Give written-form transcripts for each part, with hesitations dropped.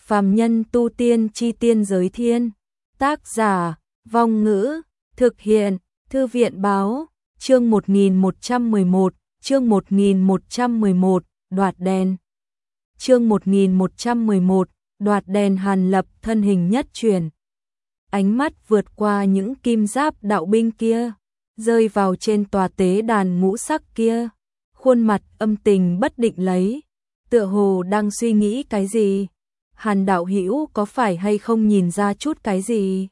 Phàm nhân tu tiên chi tiên giới thiên. Tác giả, Vong Ngữ, thực hiện, Thư viện báo, chương 1111, chương 1111, đoạt đèn. Chương 1111, đoạt đèn. Hàn Lập thân hình nhất chuyển. Ánh mắt vượt qua những kim giáp đạo binh kia, rơi vào trên tòa tế đàn ngũ sắc kia. Khuôn mặt âm tình bất định lấy, tựa hồ đang suy nghĩ cái gì. Hàn đạo hữu có phải hay không nhìn ra chút cái gì?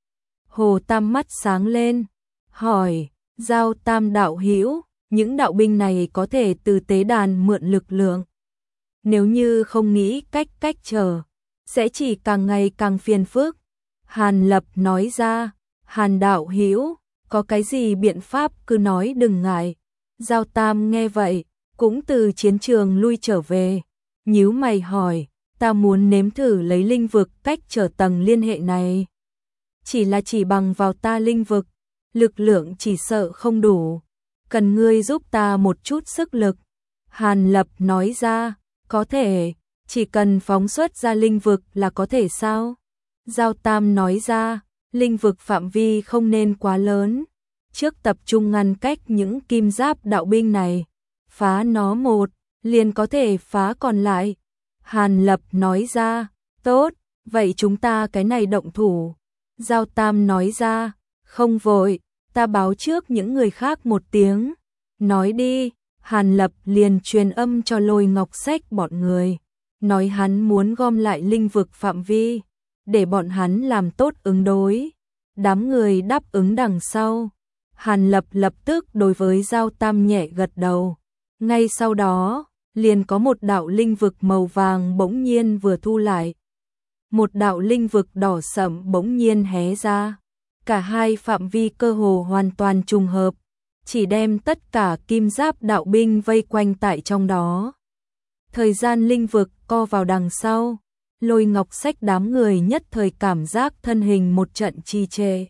Hồ Tam mắt sáng lên, hỏi, Giao Tam đạo hữu, những đạo binh này có thể từ tế đàn mượn lực lượng. Nếu như không nghĩ cách trở, sẽ chỉ càng ngày càng phiền phức. Hàn Lập nói ra, Hàn đạo hữu, có cái gì biện pháp cứ nói đừng ngại. Giao Tam nghe vậy, cũng từ chiến trường lui trở về, nhíu mày hỏi, ta muốn nếm thử lấy linh vực cách trở tầng liên hệ này. Chỉ bằng vào ta linh vực, lực lượng chỉ sợ không đủ, cần ngươi giúp ta một chút sức lực. Hàn Lập nói ra, có thể, chỉ cần phóng xuất ra linh vực là có thể sao? Giao Tam nói ra, linh vực phạm vi không nên quá lớn, trước tập trung ngăn cách những kim giáp đạo binh này, phá nó một, liền có thể phá còn lại. Hàn Lập nói ra, tốt, vậy chúng ta cái này động thủ. Giao Tam nói ra, không vội, ta báo trước những người khác một tiếng. Nói đi. Hàn Lập liền truyền âm cho Lôi Ngọc Sách bọn người, nói hắn muốn gom lại linh vực phạm vi, để bọn hắn làm tốt ứng đối. Đám người đáp ứng đằng sau. Hàn Lập lập tức đối với Giao Tam nhẹ gật đầu. Ngay sau đó, liền có một đạo linh vực màu vàng bỗng nhiên vừa thu lại. Một đạo linh vực đỏ sẫm bỗng nhiên hé ra. Cả hai phạm vi cơ hồ hoàn toàn trùng hợp, chỉ đem tất cả kim giáp đạo binh vây quanh tại trong đó. Thời gian linh vực co vào đằng sau, Lôi Ngọc Sách đám người nhất thời cảm giác thân hình một trận trì trệ.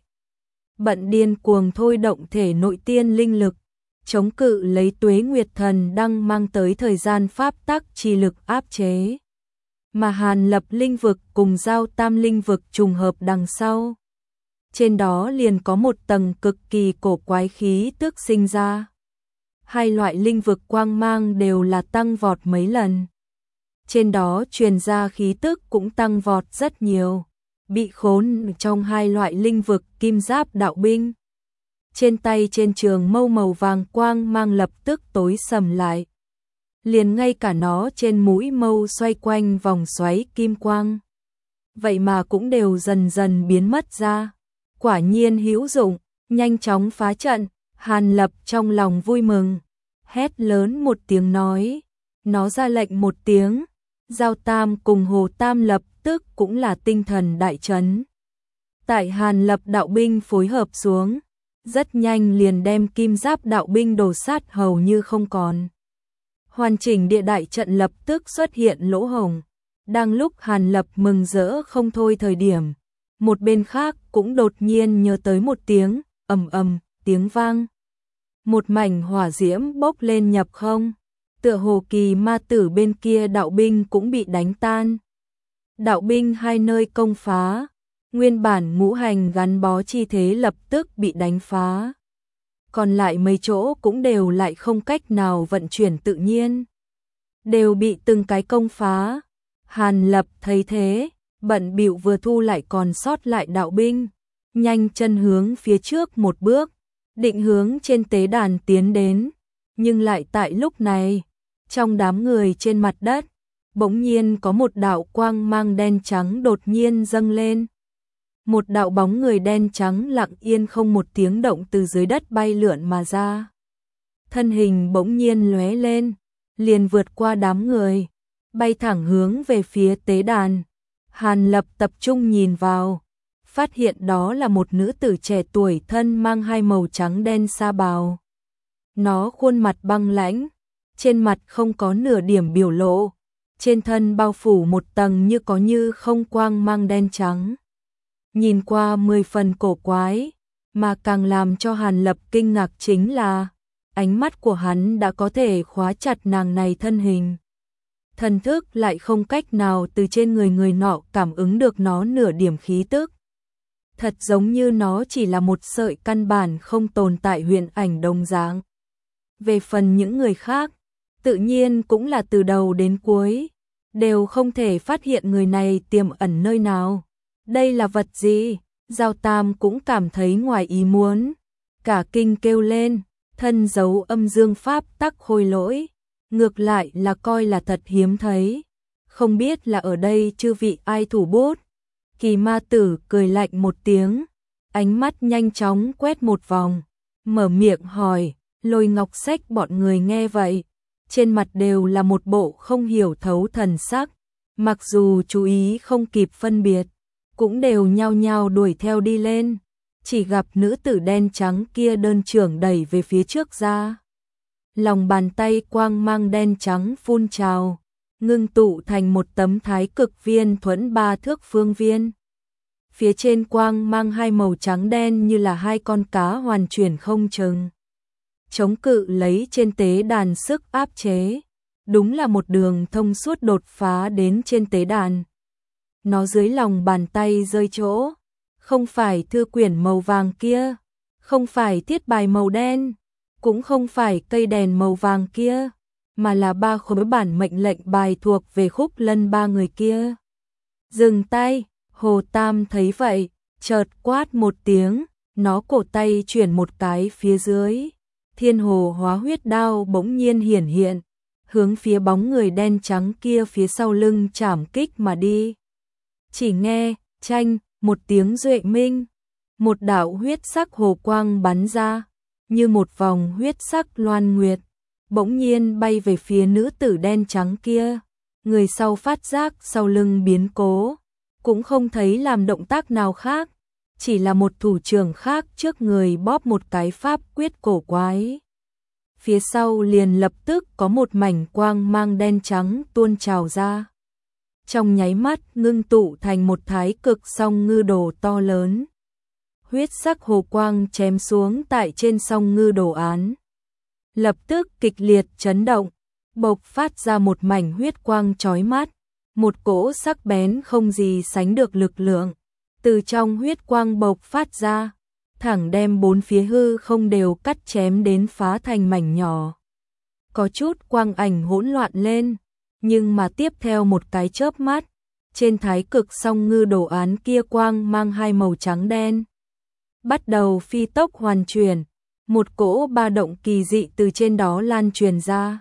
Bận điên cuồng thôi động thể nội tiên linh lực, chống cự lấy Tuế Nguyệt Thần đang mang tới thời gian pháp tắc chi lực áp chế. Mà Hàn Lập linh vực cùng Giao Tam linh vực trùng hợp đằng sau. Trên đó liền có một tầng cực kỳ cổ quái khí tức sinh ra. Hai loại linh vực quang mang đều là tăng vọt mấy lần. Trên đó truyền ra khí tức cũng tăng vọt rất nhiều. Bị khốn trong hai loại linh vực kim giáp đạo binh. Trên tay trên trường mâu màu vàng quang mang lập tức tối sầm lại. Liền ngay cả nó trên mũi mâu xoay quanh vòng xoáy kim quang. Vậy mà cũng đều dần dần biến mất ra. Quả nhiên hữu dụng, nhanh chóng phá trận. Hàn Lập trong lòng vui mừng, hét lớn một tiếng nói. Nó ra lệnh một tiếng, Giao Tam cùng Hồ Tam lập tức cũng là tinh thần đại chấn. Tại Hàn Lập đạo binh phối hợp xuống, rất nhanh liền đem kim giáp đạo binh đổ sát hầu như không còn. Hoàn chỉnh địa đại trận lập tức xuất hiện lỗ hổng. Đang lúc Hàn Lập mừng rỡ không thôi thời điểm, một bên khác cũng đột nhiên nhớ tới một tiếng, ầm ầm, tiếng vang. Một mảnh hỏa diễm bốc lên nhập không, tựa hồ kỳ ma tử bên kia đạo binh cũng bị đánh tan. Đạo binh hai nơi công phá, nguyên bản ngũ hành gắn bó chi thế lập tức bị đánh phá. Còn lại mấy chỗ cũng đều lại không cách nào vận chuyển tự nhiên, đều bị từng cái công phá. Hàn Lập thấy thế, bận bịu vừa thu lại còn sót lại đạo binh, nhanh chân hướng phía trước một bước, định hướng trên tế đàn tiến đến. Nhưng lại tại lúc này, trong đám người trên mặt đất, bỗng nhiên có một đạo quang mang đen trắng đột nhiên dâng lên. Một đạo bóng người đen trắng lặng yên không một tiếng động từ dưới đất bay lượn mà ra. Thân hình bỗng nhiên lóe lên, liền vượt qua đám người, bay thẳng hướng về phía tế đàn. Hàn Lập tập trung nhìn vào, phát hiện đó là một nữ tử trẻ tuổi thân mang hai màu trắng đen sa bào. Nó khuôn mặt băng lãnh, trên mặt không có nửa điểm biểu lộ, trên thân bao phủ một tầng như có như không quang mang đen trắng. Nhìn qua 10 phần cổ quái, mà càng làm cho Hàn Lập kinh ngạc chính là ánh mắt của hắn đã có thể khóa chặt nàng này thân hình. thần thức lại không cách nào từ trên người nọ cảm ứng được nó nửa điểm khí tức. Thật giống như nó chỉ là một sợi căn bản không tồn tại huyền ảnh đồng dạng. Về phần những người khác, tự nhiên cũng là từ đầu đến cuối, đều không thể phát hiện người này tiềm ẩn nơi nào. Đây là vật gì? Giao Tam cũng cảm thấy ngoài ý muốn, cả kinh kêu lên, thân giấu âm dương pháp tắc khôi lỗi, ngược lại là coi là thật hiếm thấy. Không biết là ở đây chư vị ai thủ bút. Kỳ ma tử cười lạnh một tiếng, ánh mắt nhanh chóng quét một vòng, mở miệng hỏi. Lôi Ngọc Sách bọn người nghe vậy, trên mặt đều là một bộ không hiểu thấu thần sắc, mặc dù chú ý không kịp phân biệt, cũng đều nhao nhao đuổi theo đi lên, chỉ gặp nữ tử đen trắng kia đơn trưởng đẩy về phía trước ra. Lòng bàn tay quang mang đen trắng phun trào, ngưng tụ thành một tấm thái cực viên thuẫn 3 thước phương viên. Phía trên quang mang hai màu trắng đen như là hai con cá hoàn chuyển không chừng, chống cự lấy trên tế đàn sức áp chế, đúng là một đường thông suốt đột phá đến trên tế đàn. Nó dưới lòng bàn tay rơi chỗ, không phải thư quyển màu vàng kia, không phải thiết bài màu đen, cũng không phải cây đèn màu vàng kia, mà là 3 khối bản mệnh lệnh bài thuộc về Khúc Lân ba người kia. Dừng tay, Hồ Tam thấy vậy, chợt quát một tiếng, nó cổ tay chuyển một cái phía dưới. Thiên hồ hóa huyết đao bỗng nhiên hiển hiện, hướng phía bóng người đen trắng kia phía sau lưng chảm kích mà đi. Chỉ nghe, chanh, một tiếng duệ minh, một đạo huyết sắc hồ quang bắn ra, như một vòng huyết sắc loan nguyệt, bỗng nhiên bay về phía nữ tử đen trắng kia. Người sau phát giác sau lưng biến cố, cũng không thấy làm động tác nào khác, chỉ là một thủ trưởng khác trước người bóp một cái pháp quyết cổ quái. Phía sau liền lập tức có một mảnh quang mang đen trắng tuôn trào ra. Trong nháy mắt ngưng tụ thành một thái cực song ngư đồ to lớn. Huyết sắc hồ quang chém xuống tại trên song ngư đồ án. Lập tức kịch liệt chấn động, bộc phát ra một mảnh huyết quang chói mắt, một cỗ sắc bén không gì sánh được lực lượng. Từ trong huyết quang bộc phát ra, thẳng đem bốn phía hư không đều cắt chém đến phá thành mảnh nhỏ. Có chút quang ảnh hỗn loạn lên, nhưng mà tiếp theo một cái chớp mắt, trên thái cực song ngư đồ án kia quang mang hai màu trắng đen. Bắt đầu phi tốc hoàn chuyển, một cỗ ba động kỳ dị từ trên đó lan truyền ra.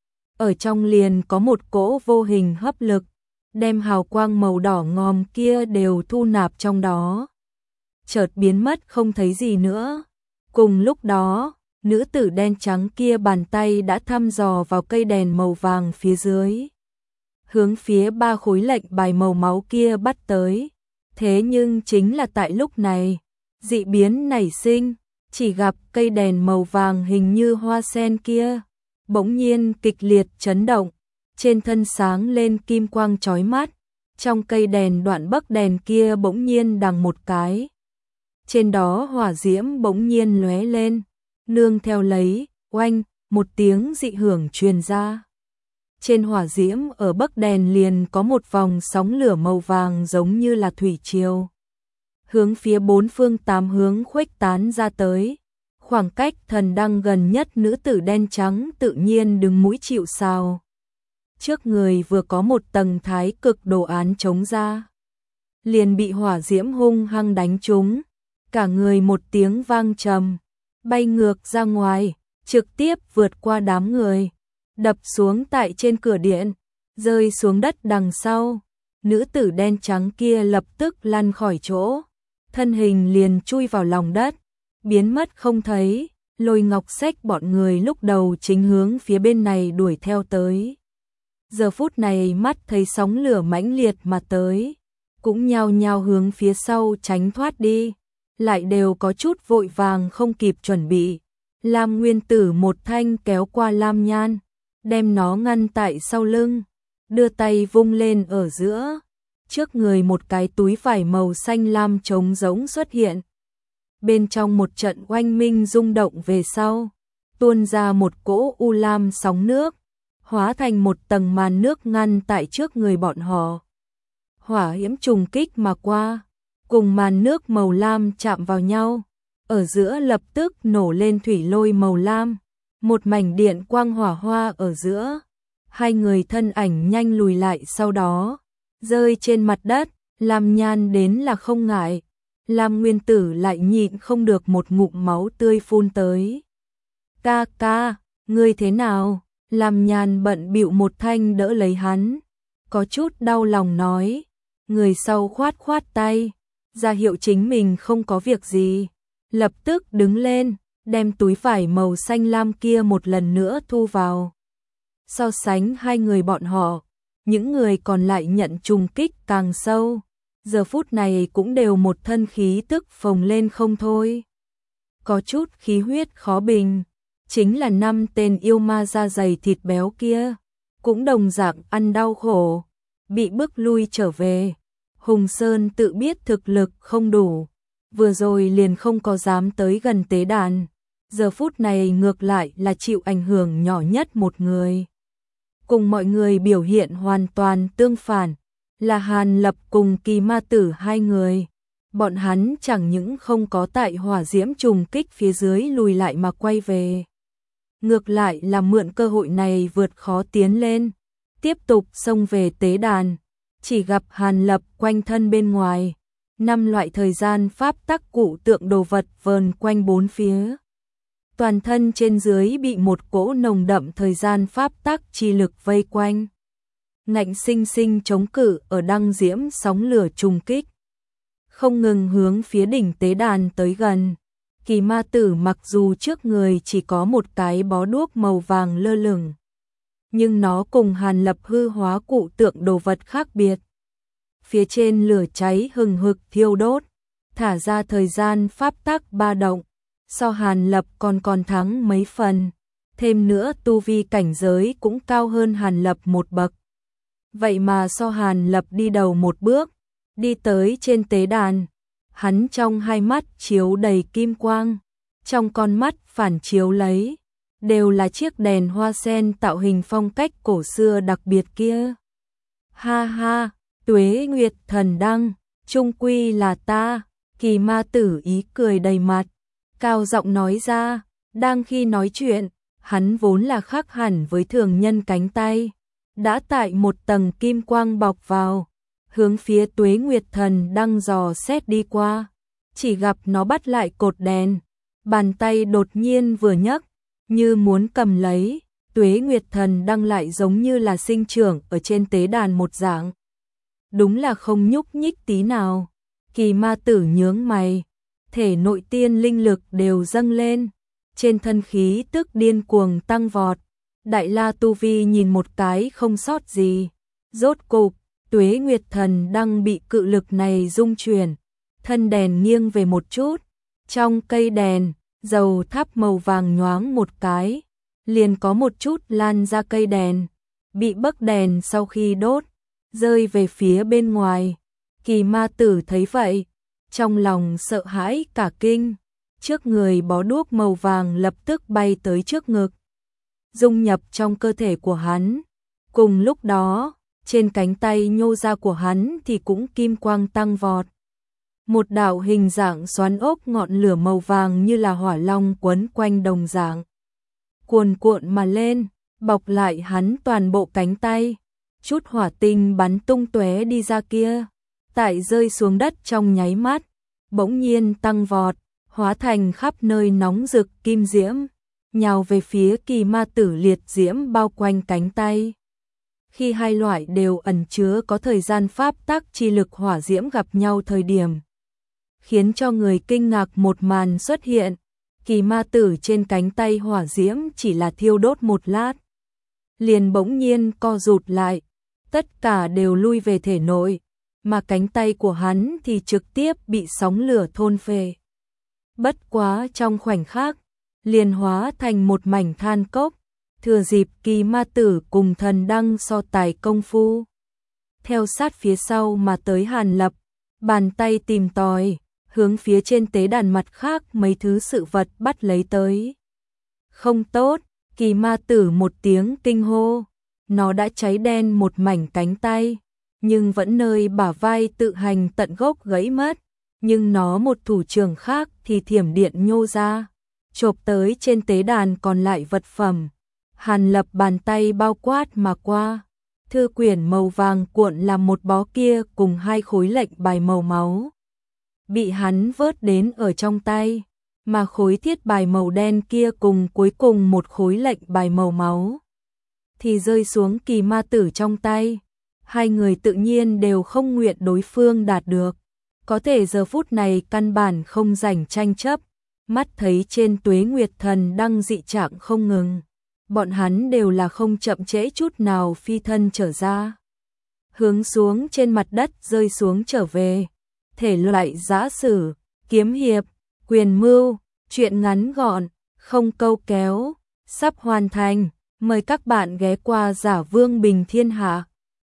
Ở trong liền có một cỗ vô hình hấp lực, đem hào quang màu đỏ ngòm kia đều thu nạp trong đó. Chợt biến mất không thấy gì nữa. Cùng lúc đó, nữ tử đen trắng kia bàn tay đã thăm dò vào cây đèn màu vàng phía dưới, hướng phía 3 khối lệnh bài màu máu kia bắt tới. Thế nhưng chính là tại lúc này, dị biến nảy sinh, chỉ gặp cây đèn màu vàng hình như hoa sen kia, bỗng nhiên kịch liệt chấn động, trên thân sáng lên kim quang chói mắt, trong cây đèn đoạn bắc đèn kia bỗng nhiên đằng một cái. Trên đó hỏa diễm bỗng nhiên lóe lên, nương theo lấy, oanh, một tiếng dị hưởng truyền ra. Trên hỏa diễm ở bắc đèn liền có một vòng sóng lửa màu vàng giống như là thủy triều, hướng phía 4 phương 8 hướng khuếch tán ra tới. Khoảng cách thần đăng gần nhất nữ tử đen trắng tự nhiên đứng mũi chịu sào. Trước người vừa có một tầng thái cực đồ án chống ra, liền bị hỏa diễm hung hăng đánh trúng, cả người một tiếng vang trầm, bay ngược ra ngoài, trực tiếp vượt qua đám người, đập xuống tại trên cửa điện, rơi xuống đất đằng sau. Nữ tử đen trắng kia lập tức lăn khỏi chỗ, thân hình liền chui vào lòng đất, biến mất không thấy. Lôi Ngọc Sách bọn người lúc đầu chính hướng phía bên này đuổi theo tới. Giờ phút này mắt thấy sóng lửa mãnh liệt mà tới, cũng nhao nhao hướng phía sau tránh thoát đi, lại đều có chút vội vàng không kịp chuẩn bị. Lam Nguyên Tử một thanh kéo qua Lam Nhan, đem nó ngăn tại sau lưng, đưa tay vung lên ở giữa, trước người một cái túi vải màu xanh lam trống rỗng xuất hiện. Bên trong một trận oanh minh rung động về sau, tuôn ra một cỗ u lam sóng nước, hóa thành một tầng màn nước ngăn tại trước người bọn họ. Hỏa diễm trùng kích mà qua, cùng màn nước màu lam chạm vào nhau, ở giữa lập tức nổ lên thủy lôi màu lam, một mảnh điện quang hỏa hoa ở giữa. Hai người thân ảnh nhanh lùi lại, sau đó rơi trên mặt đất. Lam Nhan đến là không ngại, Lam Nguyên Tử lại nhịn không được một ngụm máu tươi phun tới. Ca ca, ngươi thế nào? Lam Nhan bận bịu một thanh đỡ lấy hắn, có chút đau lòng nói. Người sau khoát khoát tay, ra hiệu chính mình không có việc gì, lập tức đứng lên, đem túi vải màu xanh lam kia một lần nữa thu vào. So sánh hai người bọn họ, những người còn lại nhận trùng kích càng sâu, giờ phút này cũng đều một thân khí tức phồng lên không thôi. Có chút khí huyết khó bình, chính là 5 tên yêu ma da dày thịt béo kia, cũng đồng dạng ăn đau khổ, bị bức lui trở về. Hùng Sơn tự biết thực lực không đủ, vừa rồi liền không có dám tới gần tế đàn, giờ phút này ngược lại là chịu ảnh hưởng nhỏ nhất một người. Cùng mọi người biểu hiện hoàn toàn tương phản, là Hàn Lập cùng Kỳ Ma Tử hai người. Bọn hắn chẳng những không có tại hỏa diễm trùng kích phía dưới lùi lại mà quay về, ngược lại là mượn cơ hội này vượt khó tiến lên, tiếp tục xông về tế đàn. Chỉ gặp Hàn Lập quanh thân bên ngoài, 5 loại thời gian pháp tắc cụ tượng đồ vật vờn quanh bốn phía. Toàn thân trên dưới bị một cỗ nồng đậm thời gian pháp tắc chi lực vây quanh, ngạnh sinh sinh chống cự ở đăng diễm sóng lửa trùng kích, không ngừng hướng phía đỉnh tế đàn tới gần. Kỳ Ma Tử mặc dù trước người chỉ có một cái bó đuốc màu vàng lơ lửng, nhưng nó cùng Hàn Lập hư hóa cụ tượng đồ vật khác biệt. Phía trên lửa cháy hừng hực thiêu đốt, thả ra thời gian pháp tắc ba động, so Hàn Lập còn thắng mấy phần, thêm nữa tu vi cảnh giới cũng cao hơn Hàn Lập một bậc. Vậy mà so Hàn Lập đi đầu một bước, đi tới trên tế đàn, hắn trong hai mắt chiếu đầy kim quang, trong con mắt phản chiếu lấy đều là chiếc đèn hoa sen tạo hình phong cách cổ xưa đặc biệt kia. Ha ha, Tuế Nguyệt Thần Đăng, chung quy là ta. Kỳ Ma Tử ý cười đầy mặt, cao giọng nói ra. Đang khi nói chuyện, hắn vốn là khác hẳn với thường nhân cánh tay, đã tại một tầng kim quang bọc vào, hướng phía Tuế Nguyệt Thần Đăng dò xét đi qua. Chỉ gặp nó bắt lại cột đèn, bàn tay đột nhiên vừa nhấc, như muốn cầm lấy, Tuế Nguyệt Thần Đăng lại giống như là sinh trưởng ở trên tế đàn một dạng. Đúng là không nhúc nhích tí nào. Kỳ Ma Tử nhướng mày, thể nội tiên linh lực đều dâng lên, trên thân khí tức điên cuồng tăng vọt. Đại La tu vi nhìn một cái không sót gì. Rốt cục, Tuế Nguyệt Thần Đăng bị cự lực này rung chuyển, thân đèn nghiêng về một chút, trong cây đèn dầu thắp màu vàng nhoáng một cái, liền có một chút lan ra cây đèn, bị bấc đèn sau khi đốt, rơi về phía bên ngoài. Kỳ Ma Tử thấy vậy, trong lòng sợ hãi cả kinh, trước người bó đuốc màu vàng lập tức bay tới trước ngực, dung nhập trong cơ thể của hắn. Cùng lúc đó, trên cánh tay nhô ra của hắn thì cũng kim quang tăng vọt. Một đạo hình dạng xoắn ốc ngọn lửa màu vàng như là hỏa long quấn quanh đồng dạng, cuồn cuộn mà lên, bọc lại hắn toàn bộ cánh tay. Chút hỏa tinh bắn tung tóe đi ra kia, tại rơi xuống đất trong nháy mắt, bỗng nhiên tăng vọt, hóa thành khắp nơi nóng rực kim diễm, nhào về phía Kỳ Ma Tử liệt diễm bao quanh cánh tay. Khi hai loại đều ẩn chứa có thời gian pháp tắc chi lực hỏa diễm gặp nhau thời điểm, khiến cho người kinh ngạc một màn xuất hiện. Kỳ Ma Tử trên cánh tay hỏa diễm chỉ là thiêu đốt một lát, liền bỗng nhiên co rụt lại, tất cả đều lui về thể nội, mà cánh tay của hắn thì trực tiếp bị sóng lửa thôn phệ. Bất quá trong khoảnh khắc, liền hóa thành một mảnh than cốc, thừa dịp Kỳ Ma Tử cùng Thần Đăng so tài công phu. Theo sát phía sau mà tới Hàn Lập, bàn tay tìm tòi, hướng phía trên tế đàn mặt khác mấy thứ sự vật bắt lấy tới. Không tốt, Kỳ Ma Tử một tiếng kinh hô, nó đã cháy đen một mảnh cánh tay, nhưng vẫn nơi bả vai tự hành tận gốc gãy mất, nhưng nó một thủ trưởng khác thì thiểm điện nhô ra, chộp tới trên tế đàn còn lại vật phẩm. Hàn Lập bàn tay bao quát mà qua, thư quyển màu vàng cuộn làm một bó kia cùng 2 khối lệnh bài màu máu. Bị hắn vớt đến ở trong tay, mà khối thiết bài màu đen kia cùng cuối cùng một khối lệnh bài màu máu thì rơi xuống Kỳ Ma Tử trong tay. Hai người tự nhiên đều không nguyện đối phương đạt được, có thể giờ phút này căn bản không rảnh tranh chấp, mắt thấy trên Tuế Nguyệt Thần đang dị trạng không ngừng, bọn hắn đều là không chậm trễ chút nào phi thân trở ra, hướng xuống trên mặt đất rơi xuống trở về. Thể loại giã sử, kiếm hiệp, quyền mưu, truyện ngắn gọn, không câu kéo, sắp hoàn thành, mời các bạn ghé qua Giả Vương Bình Thiên Hạ.